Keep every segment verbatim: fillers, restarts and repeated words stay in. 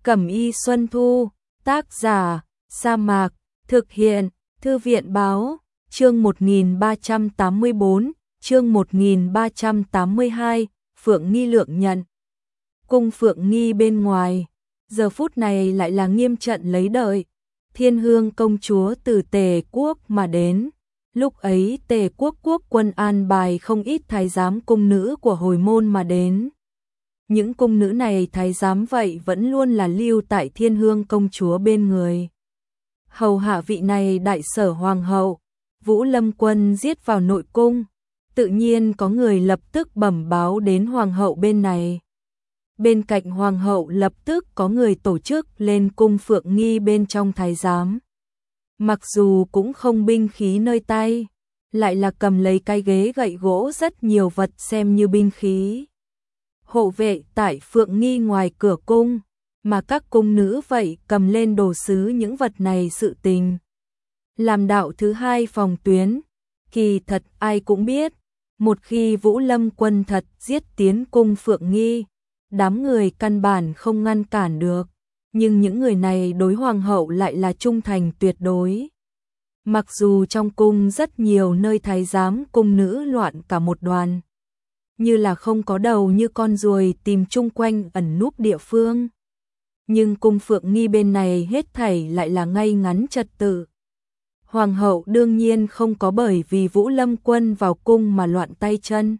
Cẩm y Xuân Thu, tác giả, Sa Mạc, thực hiện, Thư viện báo, chương một nghìn ba trăm tám mươi bốn, chương một nghìn ba trăm tám mươi hai, Phượng Nghi lượng nhận. Cung Phượng Nghi bên ngoài, giờ phút này lại là nghiêm trận lấy đợi, Thiên Hương công chúa từ Tề quốc mà đến. Lúc ấy Tề quốc quốc quân an bài không ít thái giám cung nữ của hồi môn mà đến. Những cung nữ này thái giám vậy vẫn luôn là lưu tại Thiên Hương công chúa bên người. Hầu hạ vị này đại sở hoàng hậu, Vũ Lâm quân giết vào nội cung, tự nhiên có người lập tức bẩm báo đến hoàng hậu bên này. Bên cạnh hoàng hậu lập tức có người tổ chức lên cung Phượng Nghi bên trong thái giám. Mặc dù cũng không binh khí nơi tay, lại là cầm lấy cái ghế gậy gỗ rất nhiều vật xem như binh khí. Hộ vệ tại Phượng Nghi ngoài cửa cung, mà các cung nữ vậy cầm lên đồ sứ những vật này sự tình. Làm đạo thứ hai phòng tuyến, kỳ thật ai cũng biết, một khi Vũ Lâm quân thật giết tiến cung Phượng Nghi, đám người căn bản không ngăn cản được, nhưng những người này đối hoàng hậu lại là trung thành tuyệt đối. Mặc dù trong cung rất nhiều nơi thái giám cung nữ loạn cả một đoàn, như là không có đầu như con ruồi tìm chung quanh ẩn núp địa phương, nhưng cung Phượng Nghi bên này hết thảy lại là ngay ngắn trật tự. Hoàng hậu đương nhiên không có bởi vì Vũ Lâm quân vào cung mà loạn tay chân,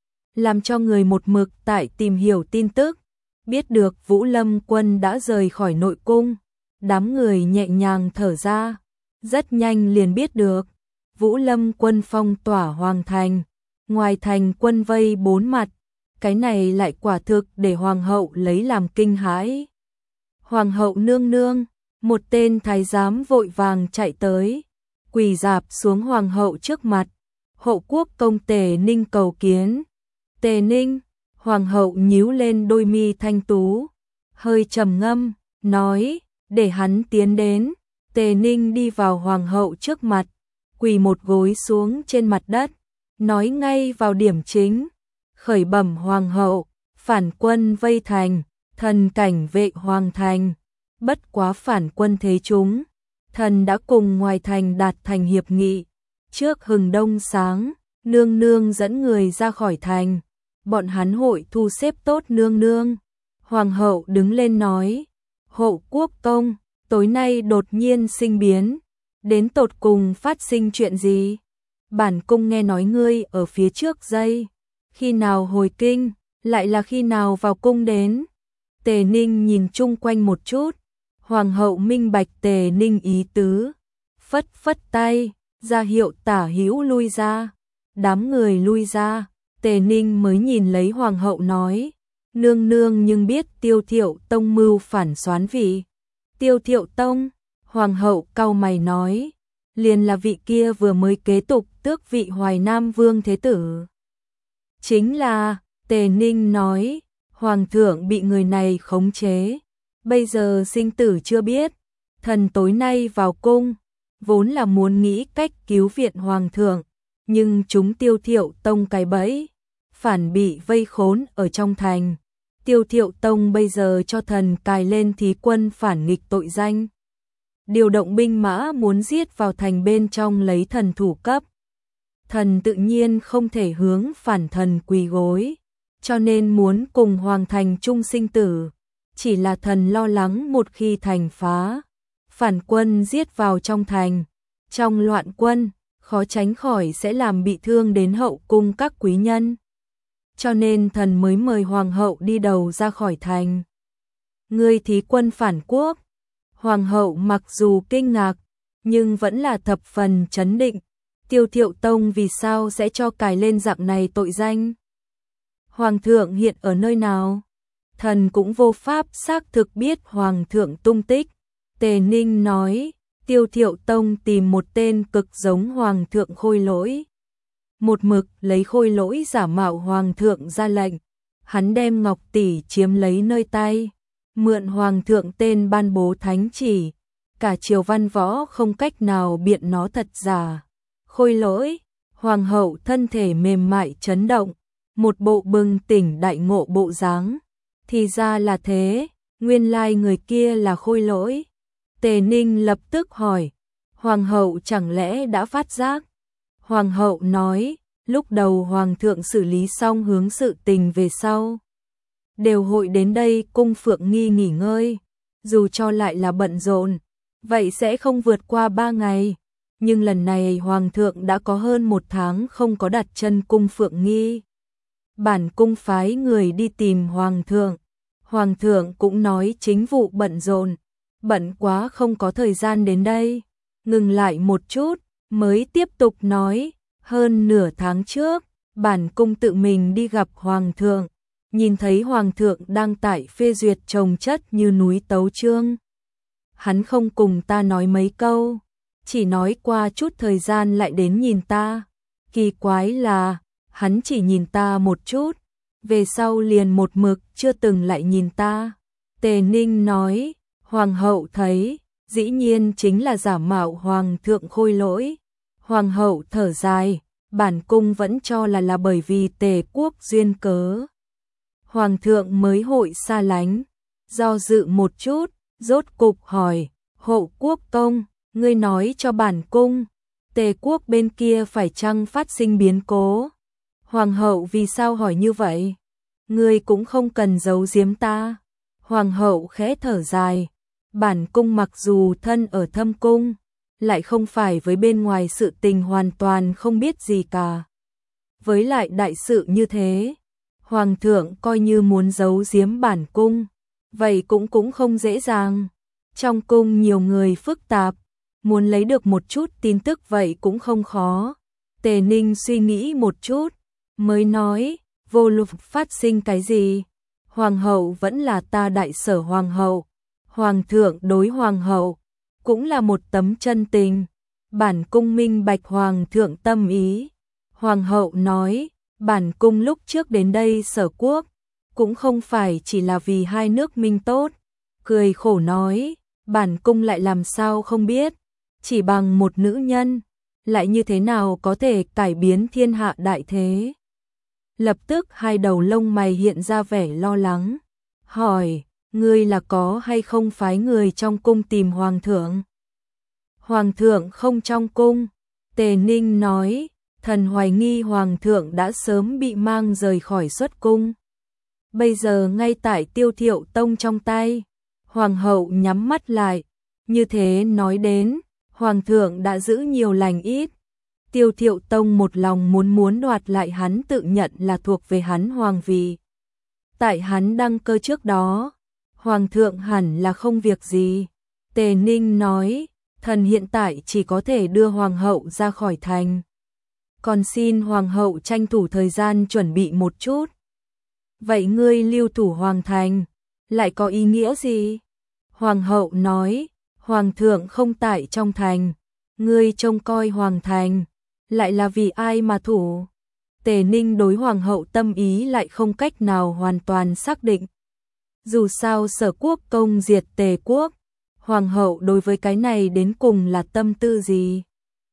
làm cho người một mực tại tìm hiểu tin tức, biết được Vũ Lâm quân đã rời khỏi nội cung, đám người nhẹ nhàng thở ra, rất nhanh liền biết được Vũ Lâm quân phong tỏa hoàng thành, ngoài thành quân vây bốn mặt, cái này lại quả thực để hoàng hậu lấy làm kinh hãi. Hoàng hậu nương nương, một tên thái giám vội vàng chạy tới, quỳ rạp xuống hoàng hậu trước mặt, hộ quốc công Tề Ninh cầu kiến. Tề Ninh, hoàng hậu nhíu lên đôi mi thanh tú, hơi trầm ngâm, nói, để hắn tiến đến. Tề Ninh đi vào hoàng hậu trước mặt, quỳ một gối xuống trên mặt đất, nói ngay vào điểm chính, khởi bẩm hoàng hậu, phản quân vây thành, thần cảnh vệ hoàng thành, bất quá phản quân thế chúng, thần đã cùng ngoài thành đạt thành hiệp nghị, trước hừng đông sáng, nương nương dẫn người ra khỏi thành, bọn hắn hội thu xếp tốt nương nương. Hoàng hậu đứng lên nói, hộ quốc công, tối nay đột nhiên sinh biến, đến tột cùng phát sinh chuyện gì? Bản cung nghe nói ngươi ở phía trước dây, khi nào hồi kinh, lại là khi nào vào cung đến? Tề Ninh nhìn chung quanh một chút, hoàng hậu minh bạch Tề Ninh ý tứ, phất phất tay, ra hiệu tả hữu lui ra, đám người lui ra, Tề Ninh mới nhìn lấy hoàng hậu nói, nương nương nhưng biết Tiêu Thiệu Tông mưu phản soán vị. Tiêu Thiệu Tông, hoàng hậu cau mày nói, liền là vị kia vừa mới kế tục tước vị Hoài Nam Vương Thế Tử. Chính là, Tề Ninh nói, hoàng thượng bị người này khống chế, bây giờ sinh tử chưa biết, thần tối nay vào cung, vốn là muốn nghĩ cách cứu viện hoàng thượng, nhưng chúng Tiêu Thiệu Tông cái bẫy, phản bị vây khốn ở trong thành. Tiêu Thiệu Tông bây giờ cho thần cài lên thí quân phản nghịch tội danh, điều động binh mã muốn giết vào thành bên trong lấy thần thủ cấp. Thần tự nhiên không thể hướng phản thần quỳ gối, cho nên muốn cùng hoàng thành chung sinh tử, chỉ là thần lo lắng một khi thành phá, phản quân giết vào trong thành, trong loạn quân, khó tránh khỏi sẽ làm bị thương đến hậu cung các quý nhân. Cho nên thần mới mời hoàng hậu đi đầu ra khỏi thành. Ngươi thí quân phản quốc. Hoàng hậu mặc dù kinh ngạc, nhưng vẫn là thập phần chấn định. Tiêu Thiệu Tông vì sao sẽ cho cài lên dạng này tội danh? Hoàng thượng hiện ở nơi nào? Thần cũng vô pháp xác thực biết hoàng thượng tung tích. Tề Ninh nói, Tiêu Thiệu Tông tìm một tên cực giống hoàng thượng Khôi Lỗi. Một mực lấy Khôi Lỗi giả mạo hoàng thượng ra lệnh, hắn đem ngọc tỷ chiếm lấy nơi tay, mượn hoàng thượng tên ban bố thánh chỉ, cả triều văn võ không cách nào biện nó thật giả. Khôi Lỗi, hoàng hậu thân thể mềm mại chấn động, một bộ bừng tỉnh đại ngộ bộ dáng. Thì ra là thế, Nguyên lai người kia là Khôi Lỗi. Tề Ninh lập tức hỏi, Hoàng hậu chẳng lẽ đã phát giác? Hoàng hậu nói, lúc đầu Hoàng thượng xử lý xong hướng sự tình về sau. Đều hội đến đây cung Phượng Nghi nghỉ ngơi, dù cho lại là bận rộn, vậy sẽ không vượt qua ba ngày. Nhưng lần này Hoàng thượng đã có hơn một tháng không có đặt chân cung Phượng Nghi. Bản cung phái người đi tìm Hoàng thượng. Hoàng thượng cũng nói chính vụ bận rộn, bận quá không có thời gian đến đây. Ngừng lại một chút, mới tiếp tục nói, hơn nửa tháng trước, bản cung tự mình đi gặp Hoàng thượng, nhìn thấy Hoàng thượng đang tại phê duyệt chồng chất như núi tấu chương. Hắn không cùng ta nói mấy câu, chỉ nói qua chút thời gian lại đến nhìn ta. Kỳ quái là, hắn chỉ nhìn ta một chút, về sau liền một mực chưa từng lại nhìn ta. Tề Ninh nói, Hoàng hậu thấy, dĩ nhiên chính là giả mạo Hoàng thượng Khôi Lỗi. Hoàng hậu thở dài, bản cung vẫn cho là là bởi vì Tề quốc duyên cớ. Hoàng thượng mới hội xa lánh, do dự một chút, rốt cục hỏi, Hộ quốc công, ngươi nói cho bản cung, Tề quốc bên kia phải chăng phát sinh biến cố? Hoàng hậu vì sao hỏi như vậy? Ngươi cũng không cần giấu giếm ta. Hoàng hậu khẽ thở dài, bản cung mặc dù thân ở thâm cung, lại không phải với bên ngoài sự tình hoàn toàn không biết gì cả. Với lại đại sự như thế, Hoàng thượng coi như muốn giấu giếm bản cung, vậy cũng cũng không dễ dàng. Trong cung nhiều người phức tạp, muốn lấy được một chút tin tức vậy cũng không khó. Tề Ninh suy nghĩ một chút, mới nói, vô luận phát sinh cái gì, Hoàng hậu vẫn là ta đại sở Hoàng hậu. Hoàng thượng đối Hoàng hậu, cũng là một tấm chân tình. Bản cung minh bạch Hoàng thượng tâm ý. Hoàng hậu nói, bản cung lúc trước đến đây sở quốc, cũng không phải chỉ là vì hai nước minh tốt. Cười khổ nói, bản cung lại làm sao không biết, chỉ bằng một nữ nhân, lại như thế nào có thể cải biến thiên hạ đại thế. Lập tức hai đầu lông mày hiện ra vẻ lo lắng, hỏi, ngươi là có hay không phái người trong cung tìm Hoàng thượng? Hoàng thượng không trong cung. Tề Ninh nói, thần hoài nghi Hoàng thượng đã sớm bị mang rời khỏi xuất cung. Bây giờ ngay tại Tiêu Thiệu Tông trong tay. Hoàng hậu nhắm mắt lại, như thế nói đến, Hoàng thượng đã giữ nhiều lành ít. Tiêu Thiệu Tông một lòng muốn muốn đoạt lại hắn tự nhận là thuộc về hắn hoàng vị. Tại hắn đăng cơ trước đó, Hoàng thượng hẳn là không việc gì. Tề Ninh nói, thần hiện tại chỉ có thể đưa Hoàng hậu ra khỏi thành. Còn xin Hoàng hậu tranh thủ thời gian chuẩn bị một chút. Vậy ngươi lưu thủ Hoàng thành, lại có ý nghĩa gì? Hoàng hậu nói, Hoàng thượng không tại trong thành, ngươi trông coi Hoàng thành, lại là vì ai mà thủ? Tề Ninh đối Hoàng hậu tâm ý lại không cách nào hoàn toàn xác định. Dù sao sở quốc công diệt Tề quốc, Hoàng hậu đối với cái này đến cùng là tâm tư gì?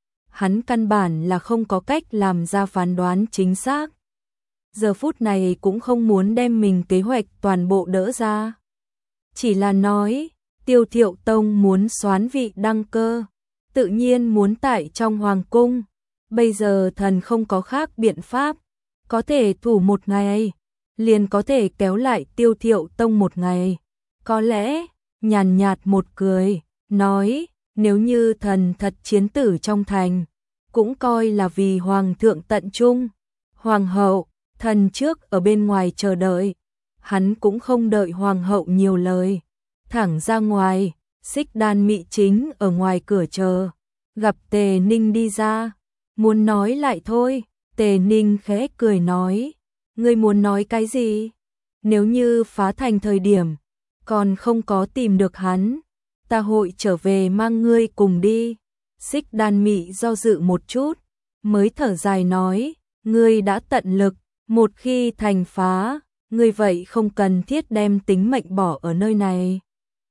Hắn căn bản là không có cách làm ra phán đoán chính xác. Giờ phút này cũng không muốn đem mình kế hoạch toàn bộ đỡ ra. Chỉ là nói, Tiêu Thiệu Tông muốn soán vị đăng cơ, tự nhiên muốn tại trong hoàng cung. Bây giờ thần không có khác biện pháp, có thể thủ một ngày, liền có thể kéo lại Tiêu Thiệu Tông một ngày. Có lẽ, nhàn nhạt một cười, nói, nếu như thần thật chiến tử trong thành, cũng coi là vì Hoàng thượng tận trung. Hoàng hậu, thần trước ở bên ngoài chờ đợi, hắn cũng không đợi Hoàng hậu nhiều lời. Thẳng ra ngoài, Xích Đan Mị chính ở ngoài cửa chờ, gặp Tề Ninh đi ra, muốn nói lại thôi. Tề Ninh khẽ cười nói, ngươi muốn nói cái gì? Nếu như phá thành thời điểm, còn không có tìm được hắn, ta hội trở về mang ngươi cùng đi. Xích Đan Mị do dự một chút, mới thở dài nói, ngươi đã tận lực, một khi thành phá, ngươi vậy không cần thiết đem tính mệnh bỏ ở nơi này.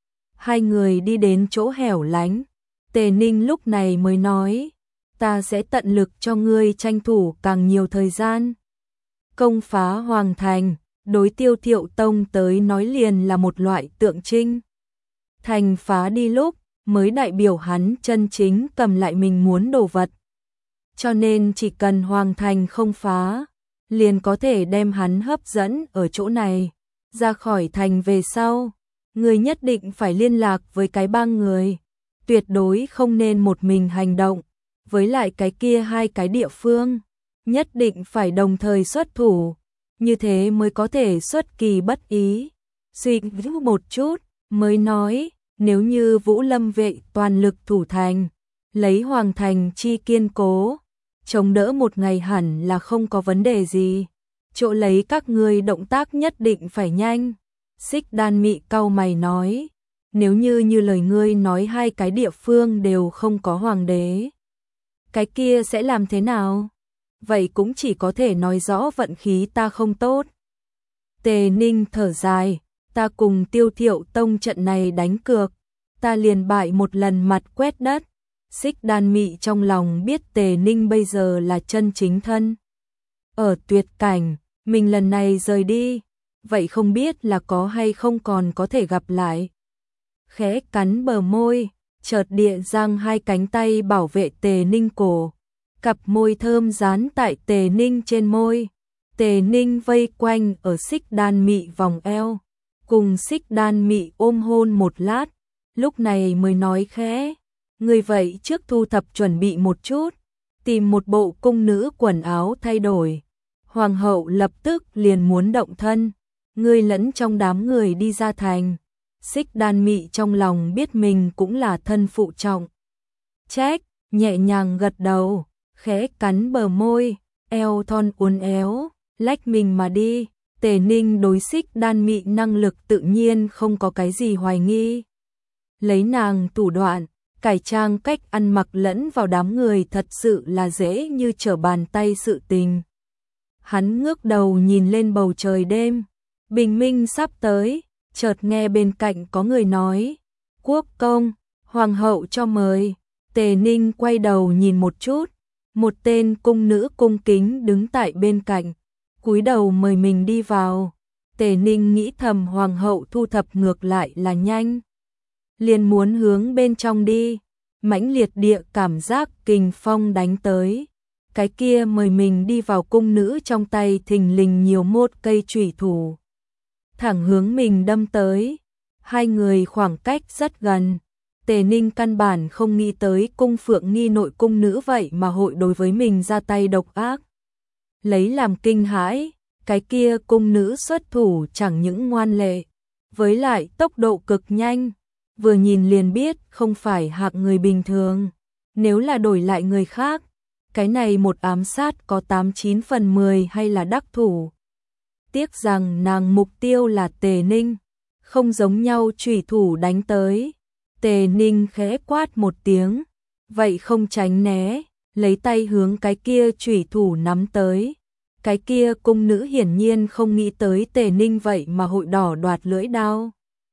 Hai người đi đến chỗ hẻo lánh, Tề Ninh lúc này mới nói, ta sẽ tận lực cho ngươi tranh thủ càng nhiều thời gian. Công phá Hoàng thành, đối Tiêu Thiệu Tông tới nói liền là một loại tượng trưng. Thành phá đi lúc mới đại biểu hắn chân chính cầm lại mình muốn đồ vật. Cho nên chỉ cần Hoàng Thành không phá, liền có thể đem hắn hấp dẫn ở chỗ này. Ra khỏi thành về sau, người nhất định phải liên lạc với cái bang người. Tuyệt đối không nên một mình hành động. Với lại cái kia hai cái địa phương, nhất định phải đồng thời xuất thủ. Như thế mới có thể xuất kỳ bất ý. Suy nghĩ một chút, mới nói, nếu như Vũ Lâm vệ toàn lực thủ thành, lấy Hoàng Thành chi kiên cố, chống đỡ một ngày hẳn là không có vấn đề gì. Chỗ lấy các ngươi động tác nhất định phải nhanh. Xích Đan Mị cau mày nói, nếu như như lời ngươi nói hai cái địa phương đều không có hoàng đế, cái kia sẽ làm thế nào? Vậy cũng chỉ có thể nói rõ vận khí ta không tốt. Tề Ninh thở dài, ta cùng Tiêu Thiệu Tông trận này đánh cược, ta liền bại một lần mặt quét đất. Xích Đan Mị trong lòng biết Tề Ninh bây giờ là chân chính thân ở tuyệt cảnh, mình lần này rời đi, vậy không biết là có hay không còn có thể gặp lại. Khẽ cắn bờ môi, chợt địa giang hai cánh tay bảo vệ Tề Ninh cổ, cặp môi thơm dán tại Tề Ninh trên môi. Tề Ninh vây quanh ở Xích Đan Mị vòng eo, cùng Xích Đan Mị ôm hôn một lát, lúc này mới nói khẽ, người vậy trước thu thập chuẩn bị một chút, tìm một bộ cung nữ quần áo thay đổi. Hoàng hậu lập tức liền muốn động thân, ngươi lẫn trong đám người đi ra thành. Xích Đan Mị trong lòng biết mình cũng là thân phụ trọng trách, nhẹ nhàng gật đầu, khẽ cắn bờ môi, eo thon uốn éo, lách mình mà đi. Tề Ninh đối Xích Đan Mị năng lực tự nhiên không có cái gì hoài nghi. Lấy nàng thủ đoạn, cải trang cách ăn mặc lẫn vào đám người thật sự là dễ như trở bàn tay sự tình. Hắn ngước đầu nhìn lên bầu trời đêm, bình minh sắp tới, chợt nghe bên cạnh có người nói, quốc công, hoàng hậu cho mời. Tề Ninh quay đầu nhìn một chút, một tên cung nữ cung kính đứng tại bên cạnh, cúi đầu mời mình đi vào. Tề Ninh nghĩ thầm hoàng hậu thu thập ngược lại là nhanh, liền muốn hướng bên trong đi, mãnh liệt địa cảm giác kình phong đánh tới. Cái kia mời mình đi vào cung nữ trong tay thình lình nhiều một cây chủy thủ, thẳng hướng mình đâm tới. Hai người khoảng cách rất gần. Tề Ninh căn bản không nghĩ tới cung Phượng Nghi nội cung nữ vậy mà hội đối với mình ra tay độc ác. Lấy làm kinh hãi, cái kia cung nữ xuất thủ chẳng những ngoan lệ, với lại tốc độ cực nhanh, vừa nhìn liền biết không phải hạng người bình thường. Nếu là đổi lại người khác, cái này một ám sát có tám chín phần mười hay là đắc thủ. Tiếc rằng nàng mục tiêu là Tề Ninh, không giống nhau chủy thủ đánh tới. Tề Ninh khẽ quát một tiếng, vậy không tránh né, lấy tay hướng cái kia chủy thủ nắm tới. Cái kia cung nữ hiển nhiên không nghĩ tới Tề Ninh vậy mà hội đỏ đoạt lưỡi đao.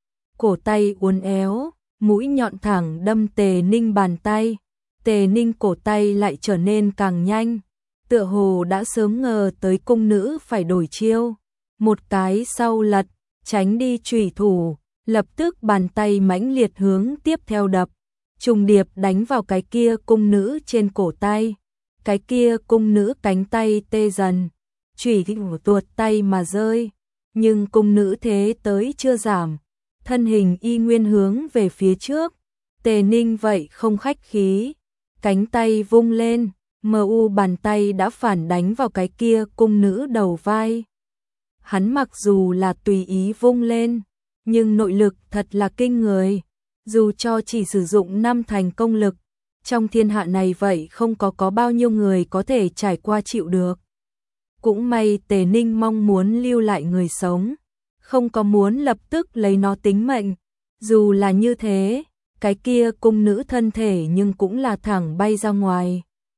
Cổ tay uốn éo, mũi nhọn thẳng đâm Tề Ninh bàn tay. Tề Ninh cổ tay lại trở nên càng nhanh, tựa hồ đã sớm ngờ tới cung nữ phải đổi chiêu. Một cái sau lật, tránh đi chủy thủ, lập tức bàn tay mãnh liệt hướng tiếp theo đập, trùng điệp đánh vào cái kia cung nữ trên cổ tay. Cái kia cung nữ cánh tay tê dần, chủy tuột tay mà rơi, nhưng cung nữ thế tới chưa giảm, thân hình y nguyên hướng về phía trước. Tề Ninh vậy không khách khí, cánh tay vung lên, mờ u bàn tay đã phản đánh vào cái kia cung nữ đầu vai. Hắn mặc dù là tùy ý vung lên, nhưng nội lực thật là kinh người, dù cho chỉ sử dụng năm thành công lực, trong thiên hạ này vậy không có có bao nhiêu người có thể trải qua chịu được. Cũng may Tề Ninh mong muốn lưu lại người sống, không có muốn lập tức lấy nó tính mệnh. Dù là như thế, cái kia cung nữ thân thể nhưng cũng là thẳng bay ra ngoài,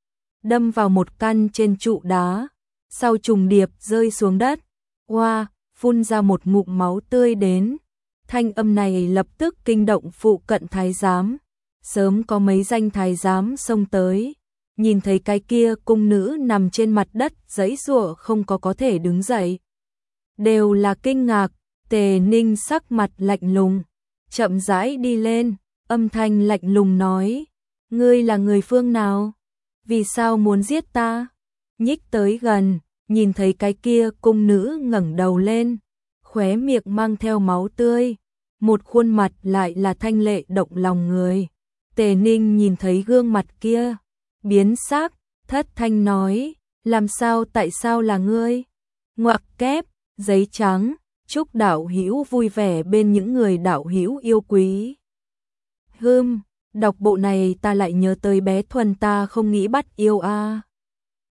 đâm vào một căn trên trụ đá, sau trùng điệp rơi xuống đất. Oa, wow, phun ra một ngụm máu tươi đến. Thanh âm này lập tức kinh động phụ cận thái giám. Sớm có mấy danh thái giám xông tới, nhìn thấy cái kia cung nữ nằm trên mặt đất giãy giụa không có có thể đứng dậy. đều là kinh ngạc. Tề Ninh sắc mặt lạnh lùng, chậm rãi đi lên, âm thanh lạnh lùng nói, ngươi là người phương nào? Vì sao muốn giết ta? Nhích tới gần, nhìn thấy cái kia cung nữ ngẩng đầu lên, khóe miệng mang theo máu tươi, một khuôn mặt lại là thanh lệ động lòng người. Tề Ninh nhìn thấy gương mặt kia, biến sắc, thất thanh nói, làm sao tại sao là ngươi? Ngoặc kép, giấy trắng, chúc đạo hữu vui vẻ bên những người đạo hữu yêu quý. Hừm, đọc bộ này ta lại nhớ tới bé Thuần ta không nghĩ bắt yêu a. À.